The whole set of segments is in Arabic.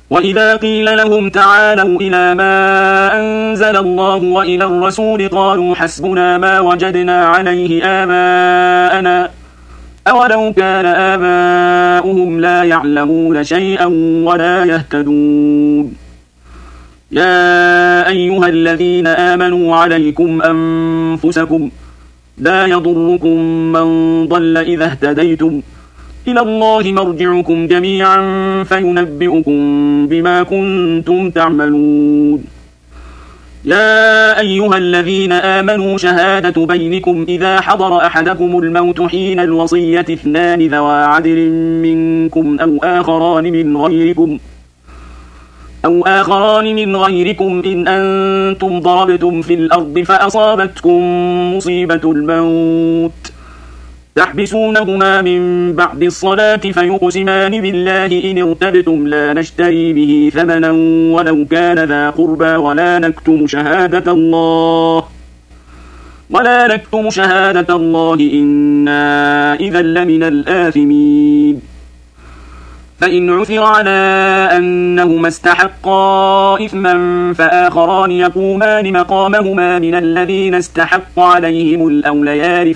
وإذا قيل لهم تعالوا إلى ما أنزل الله وإلى الرسول قالوا حسبنا ما وجدنا عليه آباءنا أولو كان آباؤهم لا يعلمون شيئا ولا يهتدون. يا أيها الذين آمنوا عليكم أنفسكم لا يضركم من ضل إذا اهتديتم إلى الله مرجعكم جميعا فينبئكم بما كنتم تعملون. يا أيها الذين آمنوا شهادة بينكم إذا حضر أحدكم الموت حين الوصية اثنان ذوى عدل منكم أو آخران من غيركم إن أنتم ضربتم في الأرض فأصابتكم مصيبة الموت تحبسونهما من بعد الصلاة فيقسمان بالله إن ارتبتم لا نشتري به ثمنا ولو كان ذا قربى ولا نكتم شهادة الله إنا إذا لمن الآثمين. فإن عثر على أنهما استحقا إثما فآخران يقومان مقامهما من الذين استحق عليهم الأوليان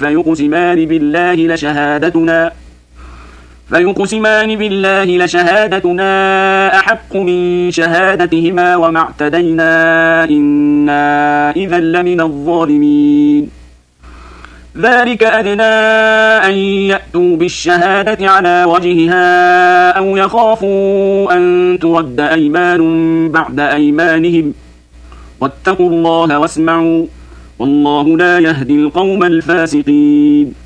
فيقسمان بالله لشهادتنا أحق من شهادتهما وما اعتدينا إنا إذا لمن الظالمين. ذلك أدنى أن يأتوا بالشهادة على وجهها أو يخافوا أن ترد أيمان بعد أيمانهم واتقوا الله واسمعوا والله لا يهدي القوم الفاسقين.